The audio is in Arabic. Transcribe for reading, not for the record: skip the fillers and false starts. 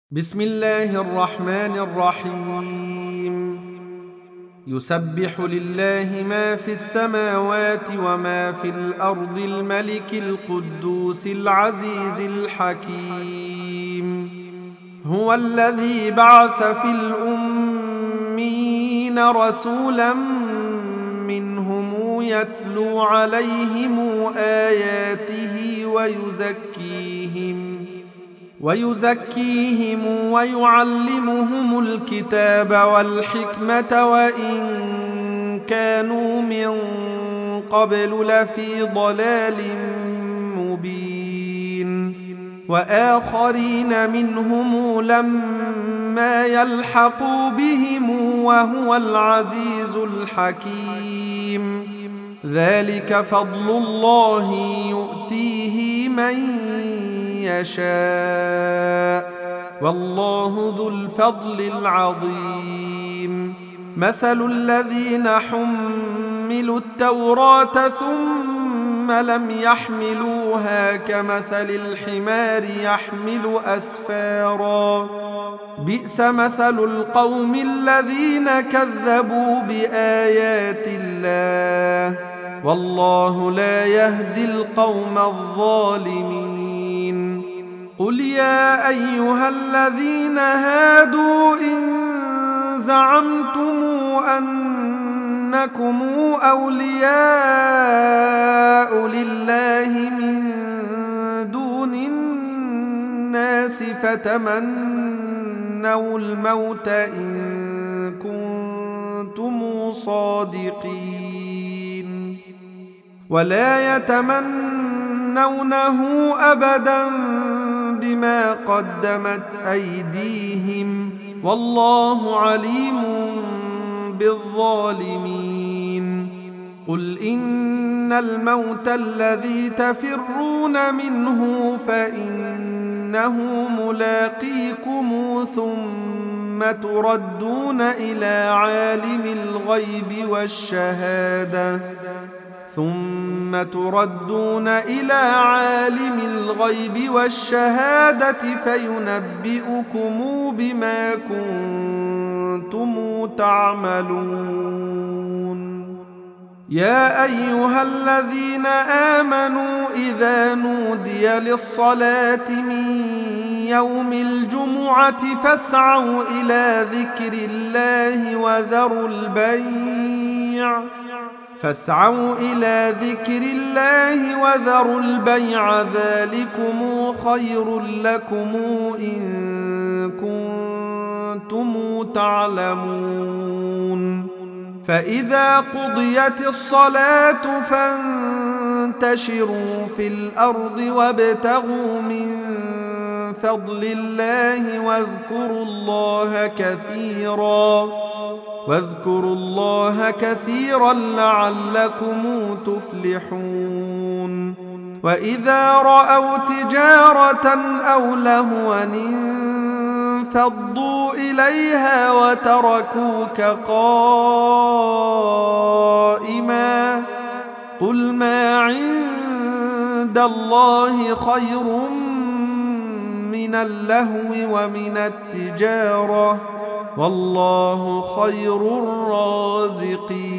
بسم الله الرحمن الرحيم. يسبح لله ما في السماوات وما في الأرض الملك القدوس العزيز الحكيم. هو الذي بعث في الأميين رسولا منهم يتلو عليهم آياته ويزكيهم ويعلمهم الكتاب والحكمة وإن كانوا من قبل لفي ضلال مبين. وآخرين منهم لما يلحقوا بهم وهو العزيز الحكيم. ذلك فضل الله يؤتيه من يشاء والله ذو الفضل العظيم. مثل الذين حملوا التوراة ثم لم يحملوها كمثل الحمار يحمل أسفارا بئس مثل القوم الذين كذبوا بآيات الله والله لا يهدي القوم الظالمين. قل يا أيها الذين هادوا إن زعمتم أنكم أولياء لله من دون الناس فتمنوا الموت إن كنتم صادقين ولا يتمنونه أبدا بما قدمت أيديهم والله عليم بالظالمين. قل إن الموت الذي تفرون منه فإنه ملاقيكم ثم تردون إلى عالم الغيب والشهادة فينبئكم بما كنتم تعملون. يا أيها الذين آمنوا إذا نودي للصلاة من يوم الجمعة فاسعوا إلى ذكر الله وذروا البيع ذلكم خير لكم إن كنتم تعلمون. فإذا قضيت الصلاة فانتشروا في الأرض وابتغوا من فضل الله واذكروا الله كثيرا لعلكم تفلحون. وإذا رأوا تجارة أو لهوا انفضوا إليها وتركوك قائما قل ما عند الله خير من اللهو ومن التجارة والله خير الرازقين.